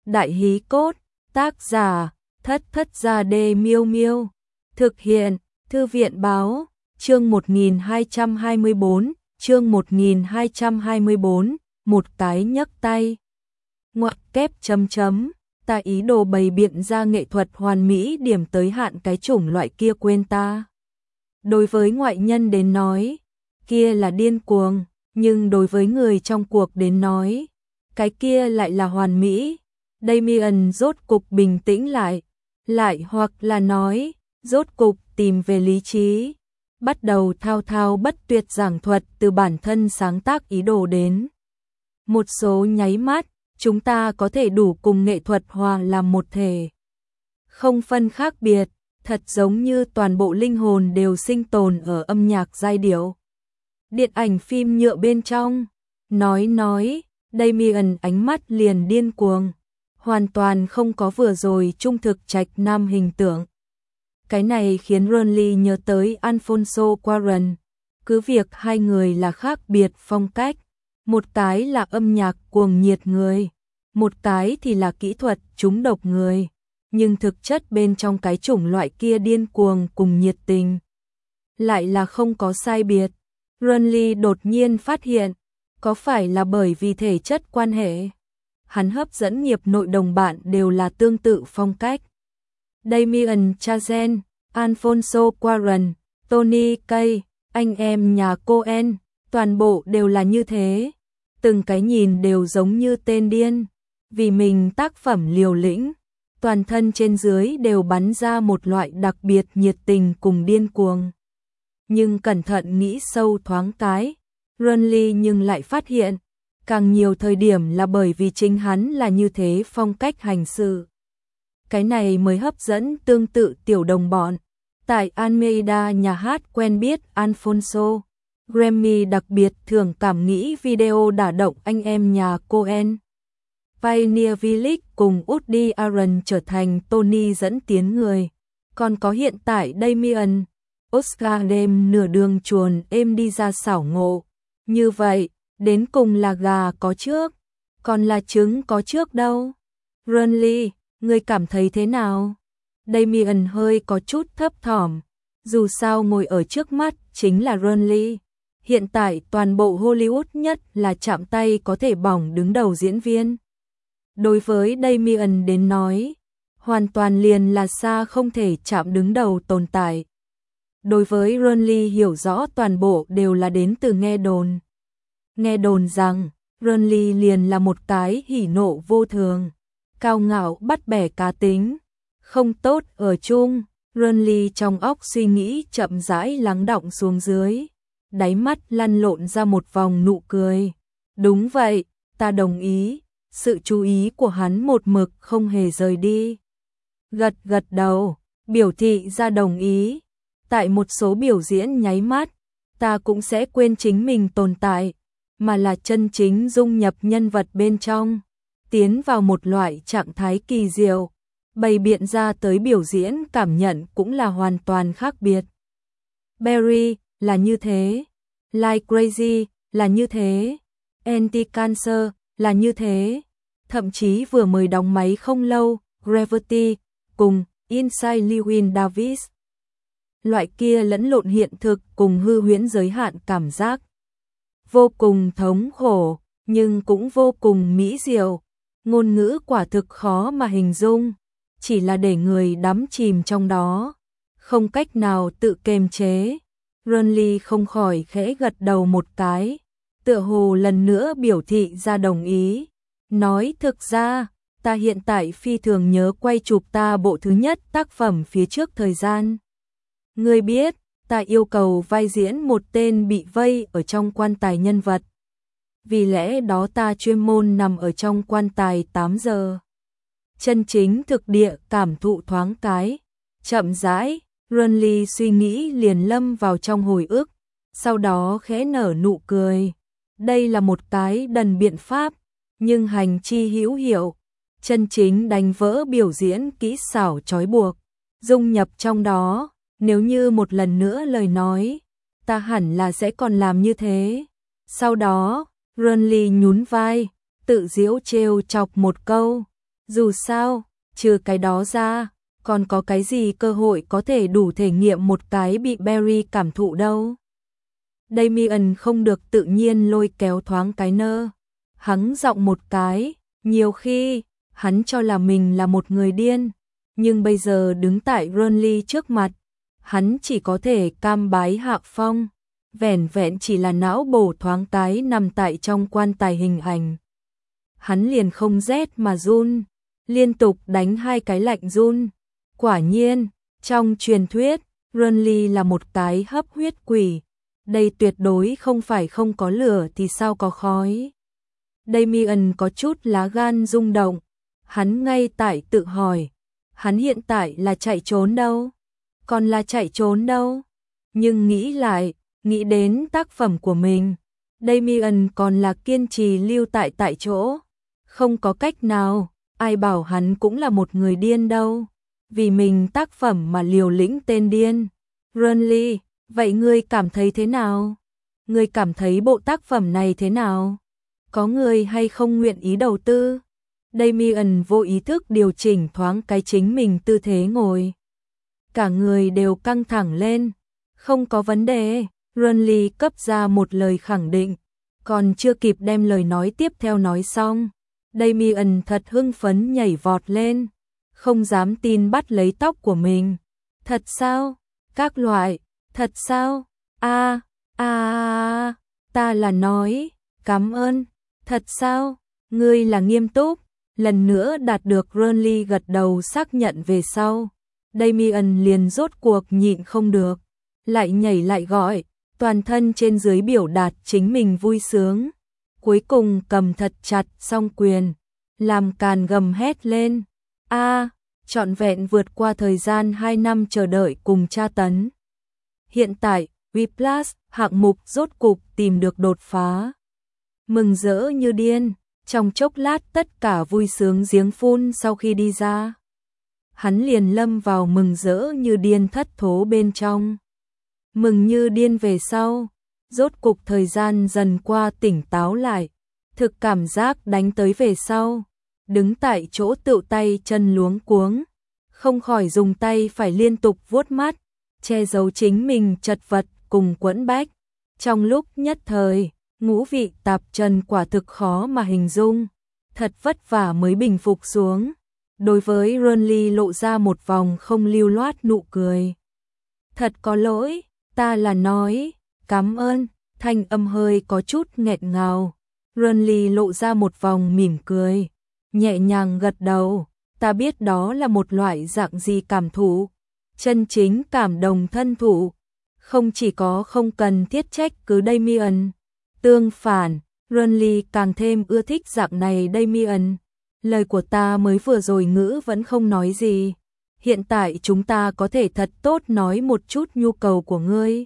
Đại hí cốt, tác giả, Thất Thất Gia Đê Miêu Miêu. Thực hiện, Thư viện báo, chương 1224, chương 1224, một cái nhấc tay. Ngoặc kép chấm chấm, ta ý đồ bày biện ra nghệ thuật hoàn mỹ điểm tới hạn cái chủng loại kia quên ta. Đối với ngoại nhân đến nói, kia là điên cuồng, nhưng đối với người trong cuộc đến nói, cái kia lại là hoàn mỹ. Damien rốt cục bình tĩnh lại hoặc là nói, rốt cục tìm về lý trí, bắt đầu thao thao bất tuyệt giảng thuật từ bản thân sáng tác ý đồ đến. Một số nháy mắt, chúng ta có thể đủ cùng nghệ thuật hòa làm một thể. Không phân khác biệt, thật giống như toàn bộ linh hồn đều sinh tồn ở âm nhạc giai điệu. Điện ảnh phim nhựa bên trong, nói, Damien ánh mắt liền điên cuồng, hoàn toàn không có vừa rồi trung thực trạch nam hình tượng. Cái này khiến Ronly nhớ tới Alfonso Cuarón, cứ việc hai người là khác biệt phong cách, một cái là âm nhạc cuồng nhiệt người, một cái thì là kỹ thuật trúng độc người, nhưng thực chất bên trong cái chủng loại kia điên cuồng cùng nhiệt tình lại là không có sai biệt. Ronly đột nhiên phát hiện, có phải là bởi vì thể chất quan hệ, hắn hấp dẫn nghiệp nội đồng bạn đều là tương tự phong cách. Damien Chazelle, Alfonso Cuarón, Tony Kaye, anh em nhà Coen, toàn bộ đều là như thế, từng cái nhìn đều giống như tên điên, vì mình tác phẩm liều lĩnh, toàn thân trên dưới đều bắn ra một loại đặc biệt nhiệt tình cùng điên cuồng. Nhưng cẩn thận nghĩ sâu thoáng cái, Ronly nhưng lại phát hiện, càng nhiều thời điểm là bởi vì chính hắn là như thế phong cách hành sự. Cái này mới hấp dẫn tương tự tiểu đồng bọn. Tại Almeida nhà hát quen biết Alfonso, Grammy đặc biệt thưởng cảm nghĩ video đả động anh em nhà Coen. Pioneer Village cùng Woody Allen trở thành Tony dẫn tiến người. Còn có hiện tại Damien, Oscar đêm nửa đường chuồn êm đi ra xảo ngộ. Như vậy, đến cùng là gà có trước, còn là trứng có trước đâu. Ronly, ngươi cảm thấy thế nào? Damien hơi có chút thấp thỏm, dù sao ngồi ở trước mắt chính là Ronly. Hiện tại toàn bộ Hollywood nhất là chạm tay có thể bỏng đứng đầu diễn viên. Đối với Damien đến nói, hoàn toàn liền là xa không thể chạm đứng đầu tồn tại. Đối với Ronly hiểu rõ toàn bộ đều là đến từ nghe đồn. Nghe đồn rằng, Ronly liền là một cái hỉ nộ vô thường, cao ngạo bắt bẻ cá tính, không tốt ở chung. Ronly trong óc suy nghĩ chậm rãi lắng đọng xuống dưới, đáy mắt lăn lộn ra một vòng nụ cười. Đúng vậy, ta đồng ý. Sự chú ý của hắn một mực không hề rời đi. Gật đầu, biểu thị ra đồng ý. Tại một số biểu diễn nháy mắt, ta cũng sẽ quên chính mình tồn tại, mà là chân chính dung nhập nhân vật bên trong, tiến vào một loại trạng thái kỳ diệu, bày biện ra tới biểu diễn cảm nhận cũng là hoàn toàn khác biệt. Barry là như thế, Like Crazy là như thế, Anti-Cancer là như thế, thậm chí vừa mới đóng máy không lâu, Gravity cùng Inside Llewyn Davis. Loại kia lẫn lộn hiện thực cùng hư huyễn giới hạn cảm giác. Vô cùng thống khổ, nhưng cũng vô cùng mỹ diệu. Ngôn ngữ quả thực khó mà hình dung, chỉ là để người đắm chìm trong đó, không cách nào tự kiềm chế. Ronly không khỏi khẽ gật đầu một cái, tựa hồ lần nữa biểu thị ra đồng ý. Nói thực ra, ta hiện tại phi thường nhớ quay chụp ta bộ thứ nhất tác phẩm phía trước thời gian. Ngươi biết, ta yêu cầu vai diễn một tên bị vây ở trong quan tài nhân vật. Vì lẽ đó ta chuyên môn nằm ở trong quan tài 8 giờ. Chân chính thực địa cảm thụ thoáng cái. Chậm rãi, Ronly suy nghĩ liền lâm vào trong hồi ức, sau đó khẽ nở nụ cười. Đây là một cái đần biện pháp, nhưng hành chi hữu hiệu, chân chính đánh vỡ biểu diễn kỹ xảo trói buộc, dung nhập trong đó. Nếu như một lần nữa lời nói, ta hẳn là sẽ còn làm như thế. Sau đó, Ronly nhún vai, tự giễu trêu chọc một câu. Dù sao, trừ cái đó ra, còn có cái gì cơ hội có thể đủ thể nghiệm một cái bị Barry cảm thụ đâu. Damian không được tự nhiên lôi kéo thoáng cái nơ. Hắn giọng một cái, nhiều khi, hắn cho là mình là một người điên, nhưng bây giờ đứng tại Ronly trước mặt, hắn chỉ có thể cam bái hạ phong, vẻn vẹn chỉ là não bổ thoáng cái nằm tại trong quan tài hình ảnh. Hắn liền không rét mà run, liên tục đánh hai cái lạnh run. Quả nhiên, trong truyền thuyết, Ronly là một cái hấp huyết quỷ. Đây tuyệt đối không phải không có lửa thì sao có khói. Damian có chút lá gan rung động. Hắn ngay tại tự hỏi. Hắn hiện tại là chạy trốn đâu? Còn là chạy trốn đâu? Nhưng nghĩ lại, nghĩ đến tác phẩm của mình. Damian còn là kiên trì lưu tại chỗ. Không có cách nào, ai bảo hắn cũng là một người điên đâu. Vì mình tác phẩm mà liều lĩnh tên điên. Ronly, vậy ngươi cảm thấy thế nào? Ngươi cảm thấy bộ tác phẩm này thế nào? Có người hay không nguyện ý đầu tư? Damian vô ý thức điều chỉnh thoáng cái chính mình tư thế ngồi. Cả người đều căng thẳng lên. Không có vấn đề, Ronly cấp ra một lời khẳng định. Còn chưa kịp đem lời nói tiếp theo nói xong. Damian thật hưng phấn nhảy vọt lên. Không dám tin bắt lấy tóc của mình. Thật sao? Các loại. Thật sao? Ta là nói. Cảm ơn. Thật sao? Ngươi là nghiêm túc. Lần nữa đạt được Ronly gật đầu xác nhận về sau. Damian liền rốt cuộc nhịn không được. Lại nhảy lại gọi. Toàn thân trên dưới biểu đạt chính mình vui sướng. Cuối cùng cầm thật chặt song quyền. Làm càn gầm hét lên. Trọn vẹn vượt qua thời gian 2 năm chờ đợi cùng tra tấn. Hiện tại, Whiplash hạng mục rốt cục tìm được đột phá. Mừng rỡ như điên, trong chốc lát tất cả vui sướng giếng phun sau khi đi ra. Hắn liền lâm vào mừng rỡ như điên thất thố bên trong. Mừng như điên về sau, rốt cục thời gian dần qua tỉnh táo lại, thực cảm giác đánh tới về sau. Đứng tại chỗ tựu tay chân luống cuống, không khỏi dùng tay phải liên tục vuốt mắt, che giấu chính mình chật vật cùng quẫn bách. Trong lúc nhất thời, ngũ vị tạp trần quả thực khó mà hình dung, thật vất vả mới bình phục xuống. Đối với Ronly lộ ra một vòng không lưu loát nụ cười. Thật có lỗi, ta là nói, cảm ơn, thanh âm hơi có chút nghẹt ngào. Ronly lộ ra một vòng mỉm cười. Nhẹ nhàng gật đầu, ta biết đó là một loại dạng gì cảm thụ, chân chính cảm đồng thân thụ, không chỉ có không cần thiết trách cứ Damian. Tương phản, Ronly càng thêm ưa thích dạng này Damian. Lời của ta mới vừa rồi ngữ vẫn không nói gì. Hiện tại chúng ta có thể thật tốt nói một chút nhu cầu của ngươi.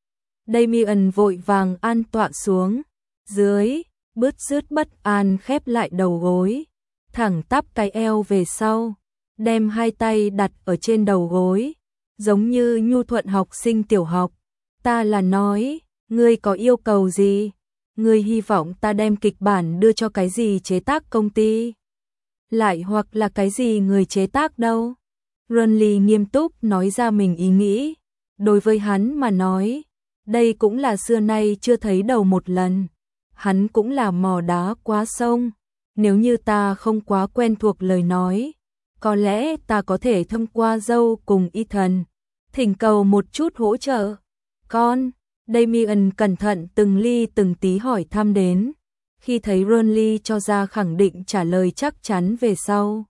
Damian vội vàng an tọa xuống, dưới, bứt rứt bất an khép lại đầu gối. Thẳng tắp cái eo về sau, đem hai tay đặt ở trên đầu gối, giống như nhu thuận học sinh tiểu học. Ta là nói, ngươi có yêu cầu gì? Ngươi hy vọng ta đem kịch bản đưa cho cái gì chế tác công ty? Lại hoặc là cái gì người chế tác đâu? Ronly nghiêm túc nói ra mình ý nghĩ. Đối với hắn mà nói, đây cũng là xưa nay chưa thấy đầu một lần. Hắn cũng là mò đá quá sông. Nếu như ta không quá quen thuộc lời nói, có lẽ ta có thể thông qua dâu cùng Ethan, thỉnh cầu một chút hỗ trợ. Con, Damian cẩn thận từng ly từng tí hỏi thăm đến. Khi thấy Ronly cho ra khẳng định trả lời chắc chắn về sau,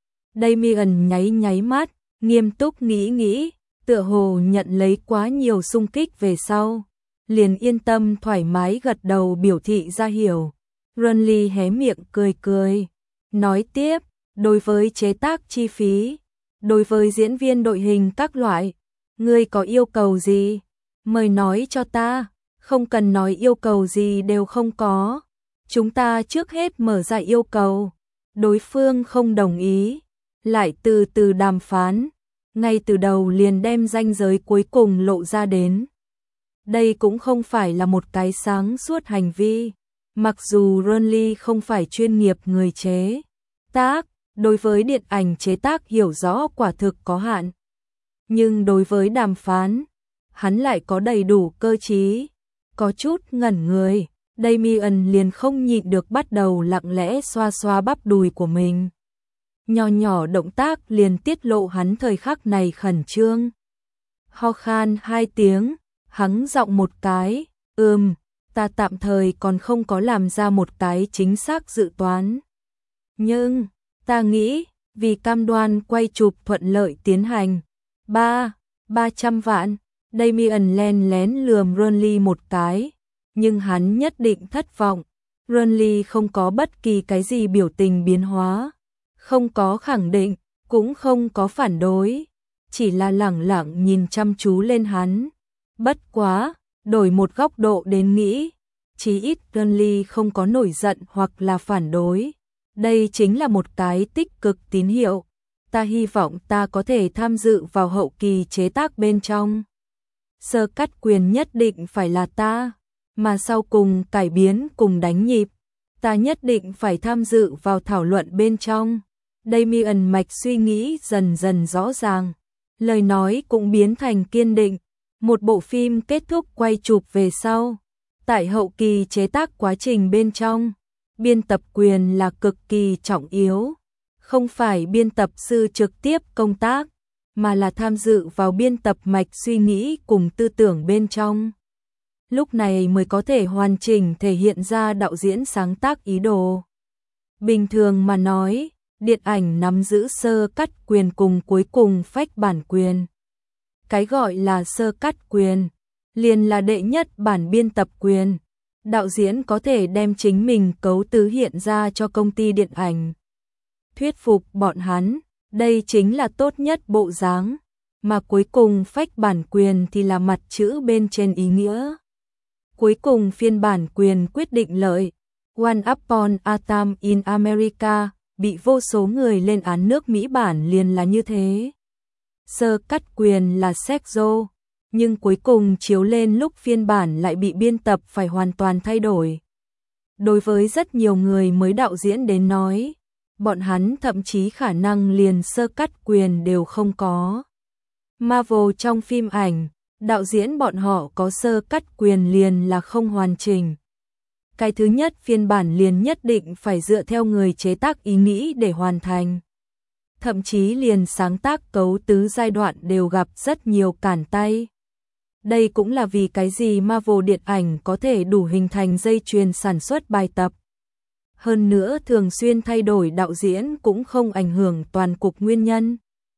Damian nháy mắt, nghiêm túc nghĩ, tựa hồ nhận lấy quá nhiều xung kích về sau, liền yên tâm thoải mái gật đầu biểu thị ra hiểu. Ronly hé miệng cười, nói tiếp, đối với chế tác chi phí, đối với diễn viên đội hình các loại, ngươi có yêu cầu gì? Mời nói cho ta, không cần nói yêu cầu gì đều không có. Chúng ta trước hết mở ra yêu cầu, đối phương không đồng ý, lại từ từ đàm phán, ngay từ đầu liền đem ranh giới cuối cùng lộ ra đến. Đây cũng không phải là một cái sáng suốt hành vi. Mặc dù Ronly không phải chuyên nghiệp người chế tác, đối với điện ảnh chế tác hiểu rõ quả thực có hạn. Nhưng đối với đàm phán, hắn lại có đầy đủ cơ trí. Có chút ngẩn người, Damien liền không nhịn được bắt đầu lặng lẽ xoa xoa bắp đùi của mình. Nhỏ nhỏ động tác liền tiết lộ hắn thời khắc này khẩn trương. Ho khan 2 tiếng, hắng giọng một cái, ta tạm thời còn không có làm ra một cái chính xác dự toán. Nhưng, ta nghĩ, vì cam đoan quay chụp thuận lợi tiến hành, 300 vạn, Damien len lén lườm Ronly một cái, nhưng hắn nhất định thất vọng. Ronly không có bất kỳ cái gì biểu tình biến hóa, không có khẳng định, cũng không có phản đối, chỉ là lẳng lặng nhìn chăm chú lên hắn. Bất quá, đổi một góc độ đến nghĩ, chí ít Ronly không có nổi giận hoặc là phản đối. Đây chính là một cái tích cực tín hiệu. Ta hy vọng ta có thể tham dự vào hậu kỳ chế tác bên trong. Sơ cắt quyền nhất định phải là ta, mà sau cùng cải biến cùng đánh nhịp, ta nhất định phải tham dự vào thảo luận bên trong. Damien mạch suy nghĩ dần dần rõ ràng, lời nói cũng biến thành kiên định. Một bộ phim kết thúc quay chụp về sau, tại hậu kỳ chế tác quá trình bên trong, biên tập quyền là cực kỳ trọng yếu. Không phải biên tập sư trực tiếp công tác, mà là tham dự vào biên tập mạch suy nghĩ cùng tư tưởng bên trong. Lúc này mới có thể hoàn chỉnh thể hiện ra đạo diễn sáng tác ý đồ. Bình thường mà nói, điện ảnh nắm giữ sơ cắt quyền cùng cuối cùng phách bản quyền. Cái gọi là sơ cắt quyền, liền là đệ nhất bản biên tập quyền. Đạo diễn có thể đem chính mình cấu tứ hiện ra cho công ty điện ảnh. Thuyết phục bọn hắn, đây chính là tốt nhất bộ dáng, mà cuối cùng phách bản quyền thì là mặt chữ bên trên ý nghĩa. Cuối cùng phiên bản quyền quyết định lợi, One Upon a Time in America, bị vô số người lên án nước Mỹ bản liền là như thế. Sơ cắt quyền là Sergio, nhưng cuối cùng chiếu lên lúc phiên bản lại bị biên tập phải hoàn toàn thay đổi. Đối với rất nhiều người mới đạo diễn đến nói, bọn hắn thậm chí khả năng liền sơ cắt quyền đều không có. Marvel trong phim ảnh, đạo diễn bọn họ có sơ cắt quyền liền là không hoàn chỉnh. Cái thứ nhất phiên bản liền nhất định phải dựa theo người chế tác ý nghĩ để hoàn thành. Thậm chí liền sáng tác cấu tứ giai đoạn đều gặp rất nhiều cản tay. Đây cũng là vì cái gì Marvel điện ảnh có thể đủ hình thành dây chuyền sản xuất bài tập. Hơn nữa thường xuyên thay đổi đạo diễn cũng không ảnh hưởng toàn cục nguyên nhân.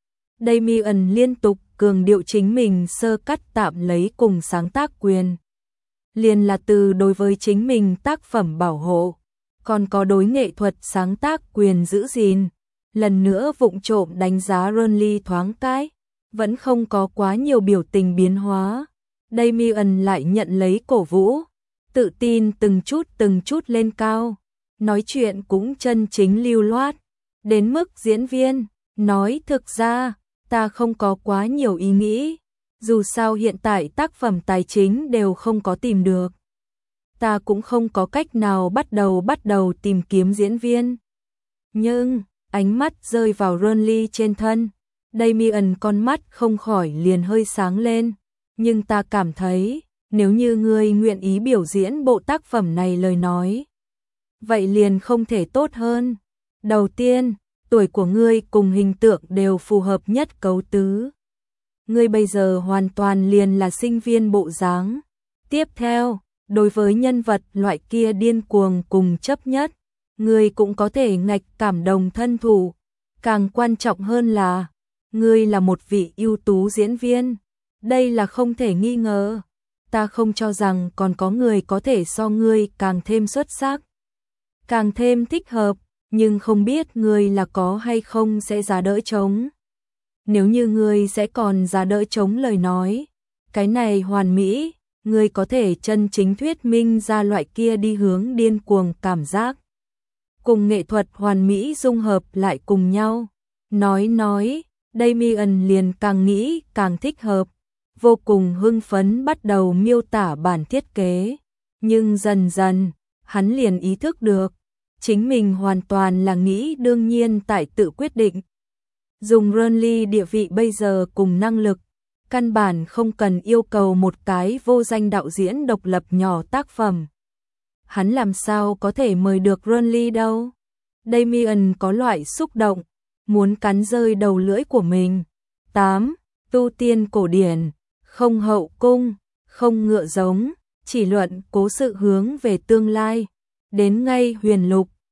Damien liên tục cường điệu chính mình sơ cắt tạm lấy cùng sáng tác quyền. Liền là từ đối với chính mình tác phẩm bảo hộ, còn có đối nghệ thuật sáng tác quyền giữ gìn. Lần nữa vụng trộm đánh giá Ronly thoáng cái, vẫn không có quá nhiều biểu tình biến hóa. Damien lại nhận lấy cổ vũ, tự tin từng chút lên cao, nói chuyện cũng chân chính lưu loát, đến mức diễn viên nói thực ra ta không có quá nhiều ý nghĩ, dù sao hiện tại tác phẩm tài chính đều không có tìm được. Ta cũng không có cách nào bắt đầu tìm kiếm diễn viên. Nhưng ánh mắt rơi vào Ronly trên thân, Damien con mắt không khỏi liền hơi sáng lên. Nhưng ta cảm thấy, nếu như ngươi nguyện ý biểu diễn bộ tác phẩm này lời nói, vậy liền không thể tốt hơn. Đầu tiên, tuổi của ngươi cùng hình tượng đều phù hợp nhất cấu tứ. Ngươi bây giờ hoàn toàn liền là sinh viên bộ dáng. Tiếp theo, đối với nhân vật loại kia điên cuồng cùng chấp nhất, ngươi cũng có thể ngạch cảm động thân thủ. Càng quan trọng hơn là, ngươi là một vị ưu tú diễn viên. Đây là không thể nghi ngờ. Ta không cho rằng còn có người có thể so ngươi càng thêm xuất sắc, càng thêm thích hợp, nhưng không biết ngươi là có hay không sẽ giá đỡ chống. Nếu như ngươi sẽ còn giá đỡ chống lời nói, cái này hoàn mỹ, ngươi có thể chân chính thuyết minh ra loại kia đi hướng điên cuồng cảm giác. Cùng nghệ thuật hoàn mỹ dung hợp lại cùng nhau. Nói, Damien liền càng nghĩ càng thích hợp. Vô cùng hưng phấn bắt đầu miêu tả bản thiết kế, nhưng dần dần, hắn liền ý thức được, chính mình hoàn toàn là nghĩ đương nhiên tại tự quyết định. Dùng Renly địa vị bây giờ cùng năng lực, căn bản không cần yêu cầu một cái vô danh đạo diễn độc lập nhỏ tác phẩm. Hắn làm sao có thể mời được Renly đâu? Damien có loại xúc động, muốn cắn rơi đầu lưỡi của mình. 8. Tu tiên cổ điển, không hậu cung, không ngựa giống, chỉ luận cố sự hướng về tương lai. Đến ngay huyền lục,